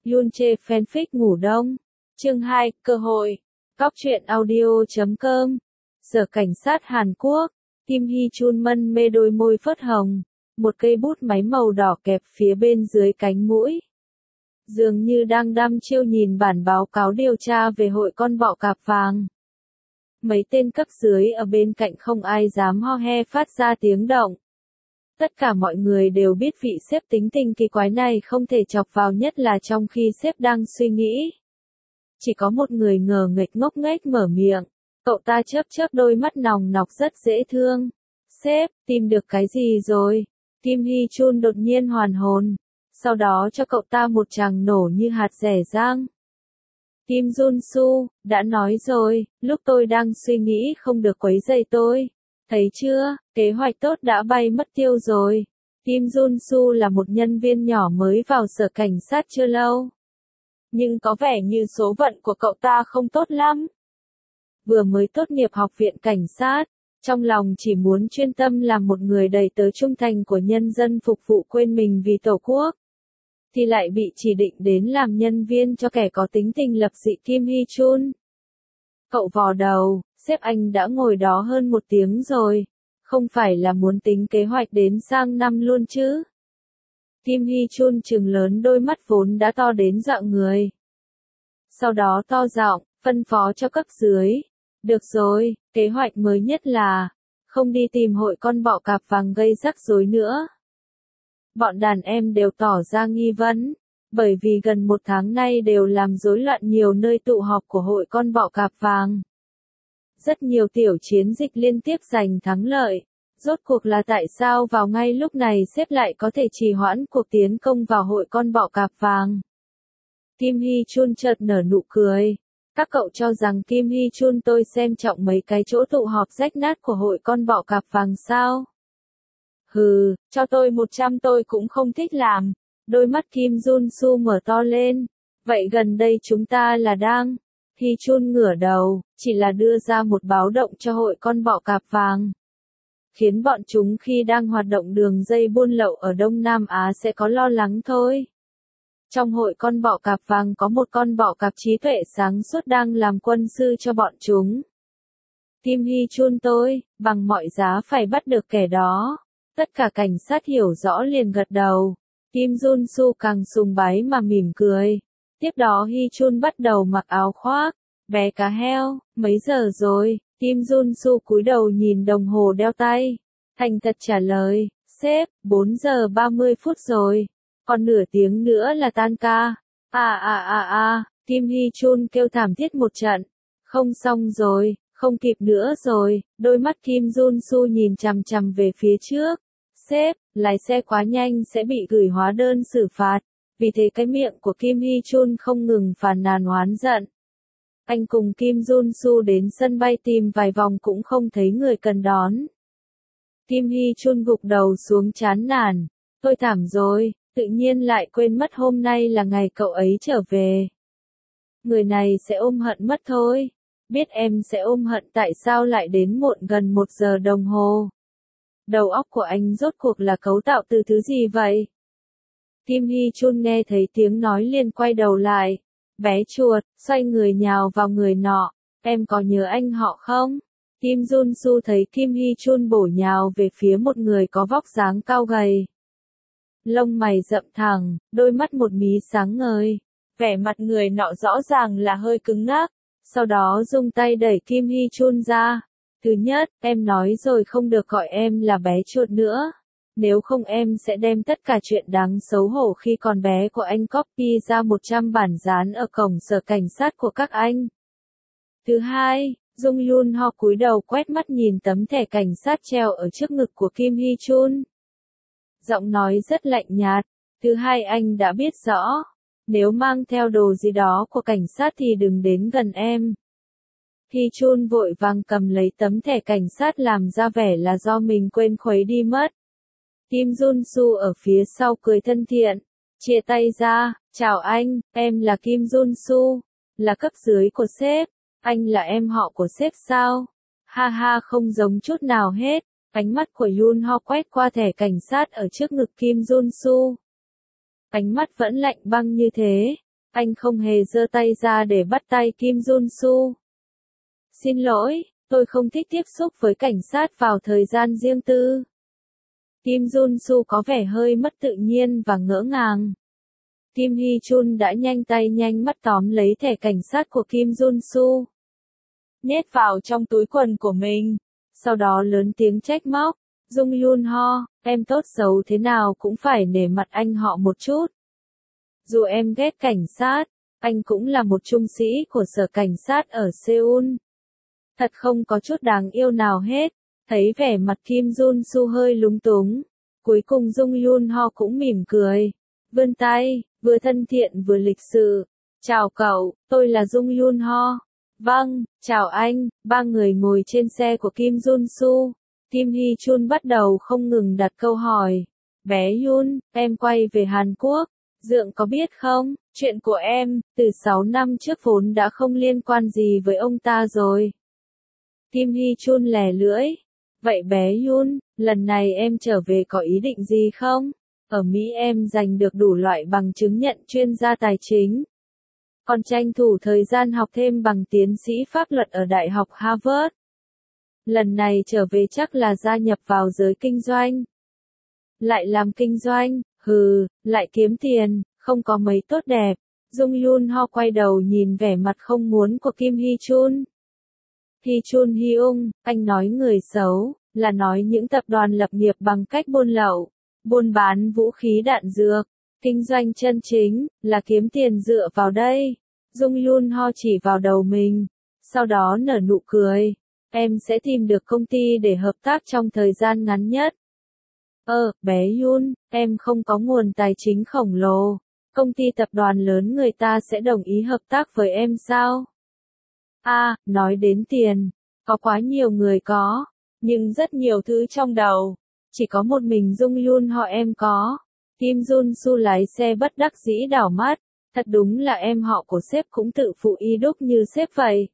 Yun Che fanfic ngủ đông. Chương 2, cơ hội. Cóc truyện audio.com. Sở cảnh sát Hàn Quốc. Kim Hee Chun mân mê đôi môi phớt hồng. Một cây bút máy màu đỏ kẹp phía bên dưới cánh mũi. Dường như đang đăm chiêu nhìn bản báo cáo điều tra về hội con bọ cạp vàng. Mấy tên cấp dưới ở bên cạnh không ai dám ho he phát ra tiếng động. Tất cả mọi người đều biết vị sếp tính tình kỳ quái này không thể chọc vào, nhất là trong khi sếp đang suy nghĩ. Chỉ có một người ngờ nghệch ngốc nghếch mở miệng. Cậu ta chớp chớp đôi mắt nòng nọc rất dễ thương. Sếp, tìm được cái gì rồi? Kim Hee Chun đột nhiên hoàn hồn. Sau đó cho cậu ta một tràng nổ như hạt dẻ rang. Kim Jun Soo, đã nói rồi, lúc tôi đang suy nghĩ không được quấy rầy tôi. Thấy chưa, kế hoạch tốt đã bay mất tiêu rồi. Kim Jun Soo là một nhân viên nhỏ mới vào sở cảnh sát chưa lâu. Nhưng có vẻ như số phận của cậu ta không tốt lắm. Vừa mới tốt nghiệp học viện cảnh sát, trong lòng chỉ muốn chuyên tâm làm một người đầy tớ trung thành của nhân dân, phục vụ quên mình vì Tổ quốc. Thì lại bị chỉ định đến làm nhân viên cho kẻ có tính tình lập dị Kim Hee Chun. Cậu vò đầu, sếp anh đã ngồi đó hơn 1 tiếng rồi, không phải là muốn tính kế hoạch đến sang năm luôn chứ? Kim Hee Chun trừng lớn đôi mắt vốn đã to đến dọa người. Sau đó to giọng, phân phó cho cấp dưới. Được rồi, kế hoạch mới nhất là không đi tìm hội con bọ cạp vàng gây rắc rối nữa. Bọn đàn em đều tỏ ra nghi vấn, bởi vì gần 1 tháng nay đều làm rối loạn nhiều nơi tụ họp của hội con bọ cạp vàng. Rất nhiều tiểu chiến dịch liên tiếp giành thắng lợi. Rốt cuộc là tại sao vào ngay lúc này sếp lại có thể trì hoãn cuộc tiến công vào hội con bọ cạp vàng? Kim Hee Chun chợt nở nụ cười. Các cậu cho rằng Kim Hee Chun tôi xem trọng mấy cái chỗ tụ họp rách nát của hội con bọ cạp vàng sao? Hừ, cho tôi 100 tôi cũng không thích làm. Đôi mắt Kim Jun Soo mở to lên. Vậy gần đây chúng ta là đang... Hee Chun ngửa đầu, chỉ là đưa ra một báo động cho hội con bọ cạp vàng. Khiến bọn chúng khi đang hoạt động đường dây buôn lậu ở Đông Nam Á sẽ có lo lắng thôi. Trong hội con bọ cạp vàng có một con bọ cạp trí tuệ sáng suốt đang làm quân sư cho bọn chúng. Kim Hee Chun tôi, bằng mọi giá phải bắt được kẻ đó. Tất cả cảnh sát hiểu rõ liền gật đầu. Kim Jun Soo càng sùng bái mà mỉm cười. Tiếp đó Hee Chun bắt đầu mặc áo khoác. Bé cá heo, mấy giờ rồi? Kim Jun Soo cúi đầu nhìn đồng hồ đeo tay. Thành thật trả lời, sếp, 4 giờ 30 phút rồi. Còn nửa tiếng nữa là tan ca. Kim Hee Chun kêu thảm thiết một trận. Không xong rồi, không kịp nữa rồi. Đôi mắt Kim Jun Soo nhìn chằm chằm về phía trước. Sếp, lái xe quá nhanh sẽ bị gửi hóa đơn xử phạt. Vì thế cái miệng của Kim Hee Chun không ngừng phàn nàn oán giận. Anh cùng Kim Jun Soo đến sân bay tìm vài vòng cũng không thấy người cần đón. Kim Hee Chun gục đầu xuống chán nản. Tôi thảm rồi, tự nhiên lại quên mất hôm nay là ngày cậu ấy trở về. Người này sẽ ôm hận mất thôi. Biết em sẽ ôm hận tại sao lại đến muộn gần 1 giờ đồng hồ. Đầu óc của anh rốt cuộc là cấu tạo từ thứ gì vậy? Kim Hee Chun nghe thấy tiếng nói liền quay đầu lại. Bé chuột, xoay người nhào vào người nọ. Em có nhớ anh họ không? Kim Jun Soo thấy Kim Hee Chun bổ nhào về phía một người có vóc dáng cao gầy. Lông mày rậm thẳng, đôi mắt một mí sáng ngời. Vẻ mặt người nọ rõ ràng là hơi cứng ngắc. Sau đó dùng tay đẩy Kim Hee Chun ra. Thứ nhất, em nói rồi không được gọi em là bé chuột nữa. Nếu không em sẽ đem tất cả chuyện đáng xấu hổ khi còn bé của anh copy ra 100 bản dán ở cổng sở cảnh sát của các anh. Thứ hai, Jung Yoon Ho cúi đầu quét mắt nhìn tấm thẻ cảnh sát treo ở trước ngực của Kim Hee Chun. Giọng nói rất lạnh nhạt. Thứ hai, anh đã biết rõ. Nếu mang theo đồ gì đó của cảnh sát thì đừng đến gần em. Hee Chun vội vàng cầm lấy tấm thẻ cảnh sát làm ra vẻ là do mình quên khuấy đi mất. Kim Jun Soo ở phía sau cười thân thiện, chia tay ra, chào anh, em là Kim Jun Soo, là cấp dưới của sếp, anh là em họ của sếp sao? Ha ha, không giống chút nào hết. Ánh mắt của Yoon Ho quét qua thẻ cảnh sát ở trước ngực Kim Jun Soo. Ánh mắt vẫn lạnh băng như thế. Anh không hề giơ tay ra để bắt tay Kim Jun-soo. Xin lỗi, tôi không thích tiếp xúc với cảnh sát vào thời gian riêng tư. Kim Jun-soo có vẻ hơi mất tự nhiên và ngỡ ngàng. Kim Hee-chun đã nhanh tay nhanh mắt tóm lấy thẻ cảnh sát của Kim Jun-soo, nhét vào trong túi quần của mình, sau đó lớn tiếng trách móc, Jung Yoon-ho, em tốt xấu thế nào cũng phải nể mặt anh họ một chút. Dù em ghét cảnh sát, anh cũng là một trung sĩ của sở cảnh sát ở Seoul. Thật không có chút đáng yêu nào hết. Thấy vẻ mặt Kim Jun-soo hơi lúng túng, cuối cùng Jung Yoon-ho cũng mỉm cười, vươn tay, vừa thân thiện vừa lịch sự. Chào cậu, tôi là Jung Yoon-ho. Vâng, chào anh. Ba người ngồi trên xe của Kim Jun-soo. Kim Hee-chun bắt đầu không ngừng đặt câu hỏi. Bé Yoon, em quay về Hàn Quốc. Dượng có biết không, chuyện của em, từ 6 năm trước vốn đã không liên quan gì với ông ta rồi. Kim Hee-chun lè lưỡi. Vậy bé Yoon, lần này em trở về có ý định gì không? Ở Mỹ em giành được đủ loại bằng chứng nhận chuyên gia tài chính. Còn tranh thủ thời gian học thêm bằng tiến sĩ pháp luật ở Đại học Harvard. Lần này trở về chắc là gia nhập vào giới kinh doanh. Lại làm kinh doanh, lại kiếm tiền, không có mấy tốt đẹp. Jung Yoon-ho quay đầu nhìn vẻ mặt không muốn của Kim Hee-chun. Hee-chun Hyung, anh nói người xấu, là nói những tập đoàn lập nghiệp bằng cách buôn lậu, buôn bán vũ khí đạn dược. Kinh doanh chân chính, là kiếm tiền dựa vào đây. Jung Yoon-ho chỉ vào đầu mình, sau đó nở nụ cười. Em sẽ tìm được công ty để hợp tác trong thời gian ngắn nhất. Bé Yoon, em không có nguồn tài chính khổng lồ. Công ty tập đoàn lớn người ta sẽ đồng ý hợp tác với em sao? Nói đến tiền, có quá nhiều người có, nhưng rất nhiều thứ trong đầu. Chỉ có một mình Jung Yoon-ho em có. Kim Jun-soo lái xe bất đắc dĩ đảo mắt. Thật đúng là em họ của sếp cũng tự phụ y đúc như sếp vậy.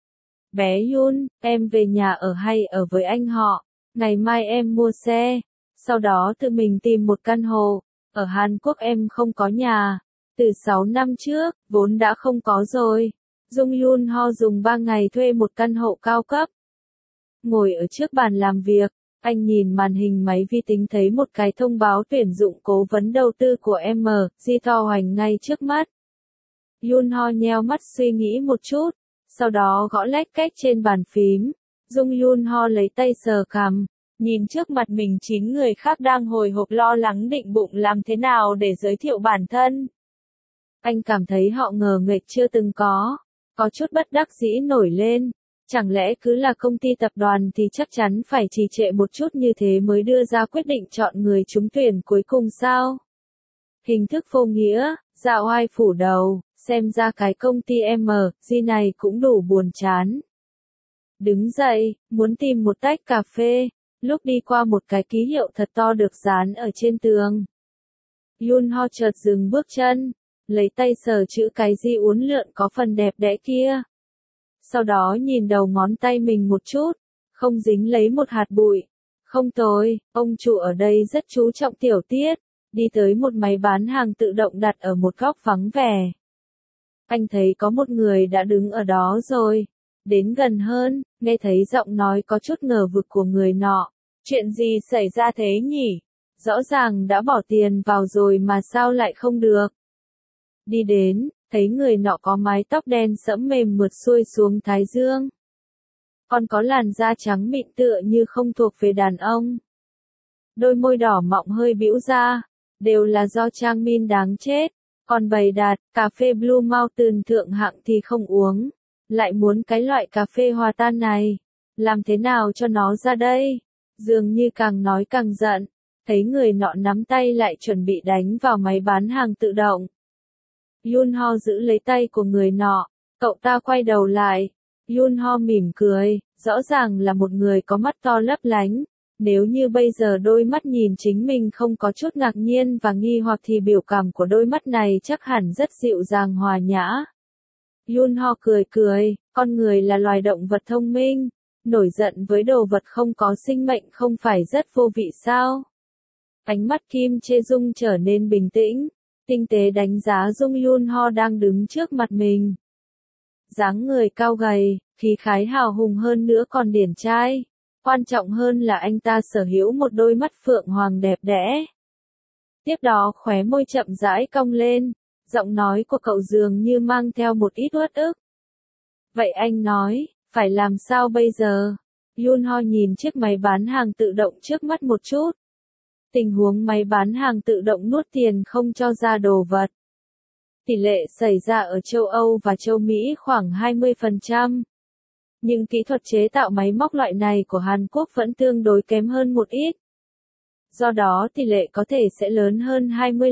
Bé Yoon, em về nhà ở hay ở với anh họ? Ngày mai em mua xe, sau đó tự mình tìm một căn hộ. Ở Hàn Quốc em không có nhà. Từ 6 năm trước, vốn đã không có rồi. Jung Yoon-ho dùng 3 ngày thuê một căn hộ cao cấp. Ngồi ở trước bàn làm việc, anh nhìn màn hình máy vi tính thấy một cái thông báo tuyển dụng cố vấn đầu tư của MG to hoành ngay trước mắt. Yoon-ho nheo mắt suy nghĩ một chút, sau đó gõ lách cách trên bàn phím. Jung Yoon-ho lấy tay sờ cằm, nhìn trước mặt mình 9 người khác đang hồi hộp lo lắng định bụng làm thế nào để giới thiệu bản thân. Anh cảm thấy họ ngờ nghệch chưa từng có chút bất đắc dĩ nổi lên. Chẳng lẽ cứ là công ty tập đoàn thì chắc chắn phải trì trệ một chút như thế mới đưa ra quyết định chọn người trúng tuyển cuối cùng sao? Hình thức vô nghĩa, dạ oai phủ đầu, xem ra cái công ty MG này cũng đủ buồn chán. Đứng dậy, muốn tìm một tách cà phê, lúc đi qua một cái ký hiệu thật to được dán ở trên tường. Yoon-ho chợt dừng bước chân, lấy tay sờ chữ cái gì uốn lượn có phần đẹp đẽ kia. Sau đó nhìn đầu ngón tay mình một chút, không dính lấy một hạt bụi. Không tồi, ông chủ ở đây rất chú trọng tiểu tiết, đi tới một máy bán hàng tự động đặt ở một góc vắng vẻ. Anh thấy có một người đã đứng ở đó rồi. Đến gần hơn, nghe thấy giọng nói có chút ngờ vực của người nọ. Chuyện gì xảy ra thế nhỉ? Rõ ràng đã bỏ tiền vào rồi mà sao lại không được? Đi đến, thấy người nọ có mái tóc đen sẫm mềm mượt xuôi xuống thái dương. Còn có làn da trắng mịn tựa như không thuộc về đàn ông. Đôi môi đỏ mọng hơi bĩu ra, đều là do Trang Min đáng chết. Còn bày đặt, cà phê Blue Mountain thượng hạng thì không uống. Lại muốn cái loại cà phê hòa tan này. Làm thế nào cho nó ra đây? Dường như càng nói càng giận. Thấy người nọ nắm tay lại chuẩn bị đánh vào máy bán hàng tự động. Yoon-ho giữ lấy tay của người nọ. Cậu ta quay đầu lại. Yoon-ho mỉm cười. Rõ ràng là một người có mắt to lấp lánh. Nếu như bây giờ đôi mắt nhìn chính mình không có chút ngạc nhiên và nghi hoặc thì biểu cảm của đôi mắt này chắc hẳn rất dịu dàng hòa nhã. Yoon-ho cười cười, con người là loài động vật thông minh, nổi giận với đồ vật không có sinh mệnh không phải rất vô vị sao? Ánh mắt Kim Chae-jung trở nên bình tĩnh, Tinh tế đánh giá Jung Yoon Ho đang đứng trước mặt mình. Dáng người cao gầy, khí khái hào hùng hơn nữa còn điển trai. Quan trọng hơn là anh ta sở hữu một đôi mắt phượng hoàng đẹp đẽ. Tiếp đó khóe môi chậm rãi cong lên, giọng nói của cậu dường như mang theo một ít uất ức. Vậy anh nói, phải làm sao bây giờ? Yoon Ho nhìn chiếc máy bán hàng tự động trước mắt một chút. Tình huống máy bán hàng tự động nuốt tiền không cho ra đồ vật. Tỷ lệ xảy ra ở châu Âu và châu Mỹ khoảng 20%. Nhưng kỹ thuật chế tạo máy móc loại này của Hàn Quốc vẫn tương đối kém hơn một ít. Do đó tỷ lệ có thể sẽ lớn hơn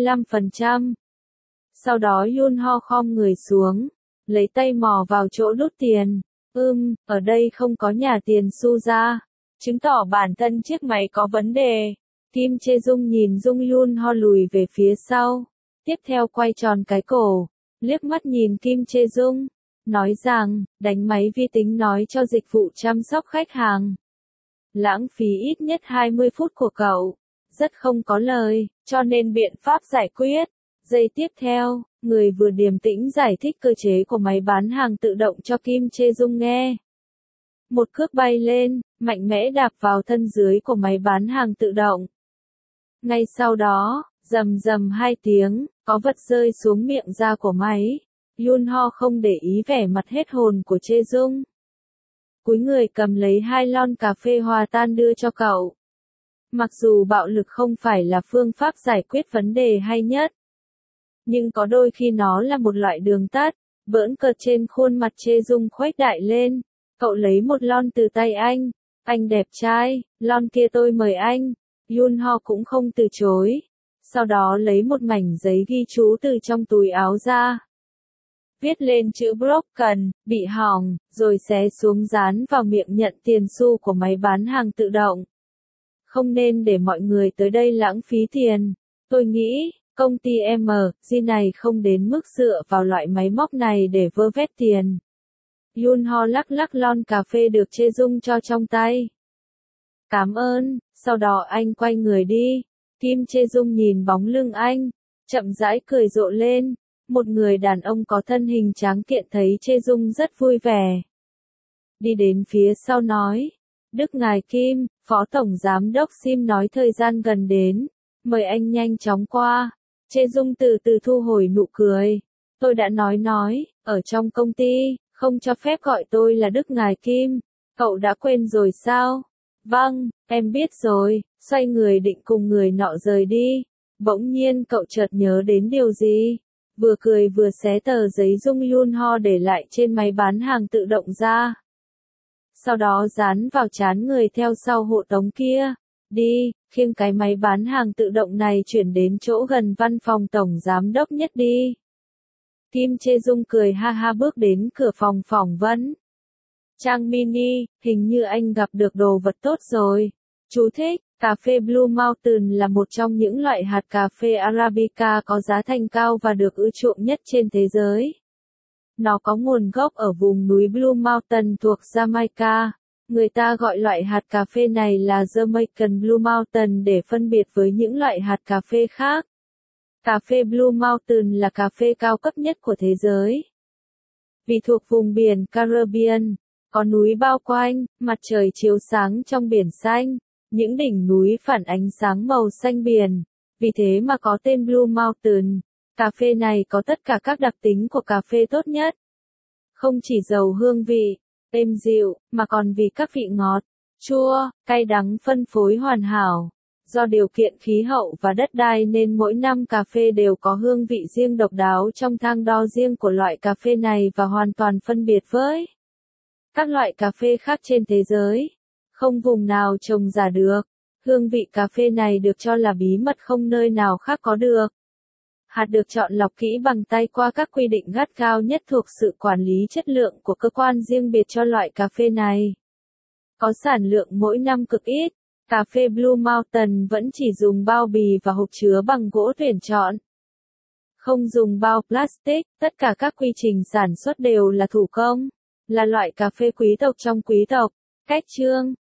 25%. Sau đó Yoon Ho khom người xuống, lấy tay mò vào chỗ đút tiền. Ở đây không có nhà tiền xu ra, chứng tỏ bản thân chiếc máy có vấn đề. Kim Chae Jung nhìn Jung Yoon Ho lùi về phía sau, tiếp theo quay tròn cái cổ, liếc mắt nhìn Kim Chae Jung, nói rằng, đánh máy vi tính nói cho dịch vụ chăm sóc khách hàng. Lãng phí ít nhất 20 phút của cậu, rất không có lời, cho nên biện pháp giải quyết. Giây tiếp theo, người vừa điềm tĩnh giải thích cơ chế của máy bán hàng tự động cho Kim Chae Jung nghe. Một cước bay lên, mạnh mẽ đạp vào thân dưới của máy bán hàng tự động. Ngay sau đó, rầm rầm hai tiếng, có vật rơi xuống miệng da của máy. Yoon Ho không để ý vẻ mặt hết hồn của Chae Jung. Cúi người cầm lấy 2 lon cà phê hòa tan đưa cho cậu. Mặc dù bạo lực không phải là phương pháp giải quyết vấn đề hay nhất, nhưng có đôi khi nó là một loại đường tắt. Bỡn cợt trên khuôn mặt Chae Jung khuếch đại lên. Cậu lấy một lon từ tay anh. Anh đẹp trai, lon kia tôi mời anh. Yoon Ho cũng không từ chối. Sau đó lấy một mảnh giấy ghi chú từ trong túi áo ra. Viết lên chữ broken, bị hỏng, rồi xé xuống dán vào miệng nhận tiền xu của máy bán hàng tự động. Không nên để mọi người tới đây lãng phí tiền. Tôi nghĩ, công ty MG này không đến mức dựa vào loại máy móc này để vơ vét tiền. Yoon Ho lắc lắc lon cà phê được Chae Jung cho trong tay. Cảm ơn, sau đó anh quay người đi. Kim Chae Jung nhìn bóng lưng anh, chậm rãi cười rộ lên. Một người đàn ông có thân hình tráng kiện thấy Chae Jung rất vui vẻ. Đi đến phía sau nói, Đức ngài Kim, Phó Tổng Giám đốc Sim nói thời gian gần đến, mời anh nhanh chóng qua. Chae Jung từ từ thu hồi nụ cười. Tôi đã nói, ở trong công ty, không cho phép gọi tôi là Đức ngài Kim. Cậu đã quên rồi sao? Vâng, em biết rồi. Xoay người định cùng người nọ rời đi. Bỗng nhiên cậu chợt nhớ đến điều gì. Vừa cười vừa xé tờ giấy Jung Yoon Ho để lại trên máy bán hàng tự động ra. Sau đó dán vào trán người theo sau hộ tống kia. Đi, khiêng cái máy bán hàng tự động này chuyển đến chỗ gần văn phòng tổng giám đốc nhất đi. Kim Chae Jung cười ha ha bước đến cửa phòng phỏng vấn. Trang mini, hình như anh gặp được đồ vật tốt rồi. Chú thích, cà phê Blue Mountain là một trong những loại hạt cà phê Arabica có giá thành cao và được ưa chuộng nhất trên thế giới. Nó có nguồn gốc ở vùng núi Blue Mountain thuộc Jamaica. Người ta gọi loại hạt cà phê này là Jamaican Blue Mountain để phân biệt với những loại hạt cà phê khác. Cà phê Blue Mountain là cà phê cao cấp nhất của thế giới. Vì thuộc vùng biển Caribbean, có núi bao quanh, mặt trời chiếu sáng trong biển xanh, những đỉnh núi phản ánh sáng màu xanh biển, vì thế mà có tên Blue Mountain. Cà phê này có tất cả các đặc tính của cà phê tốt nhất. Không chỉ giàu hương vị, êm dịu, mà còn vì các vị ngọt, chua, cay đắng phân phối hoàn hảo. Do điều kiện khí hậu và đất đai nên mỗi năm cà phê đều có hương vị riêng độc đáo trong thang đo riêng của loại cà phê này và hoàn toàn phân biệt với các loại cà phê khác trên thế giới. Không vùng nào trồng giả được. Hương vị cà phê này được cho là bí mật không nơi nào khác có được. Hạt được chọn lọc kỹ bằng tay qua các quy định gắt gao nhất thuộc sự quản lý chất lượng của cơ quan riêng biệt cho loại cà phê này. Có sản lượng mỗi năm cực ít. Cà phê Blue Mountain vẫn chỉ dùng bao bì và hộp chứa bằng gỗ tuyển chọn. Không dùng bao plastic, tất cả các quy trình sản xuất đều là thủ công. Là loại cà phê quý tộc trong quý tộc. Cách chương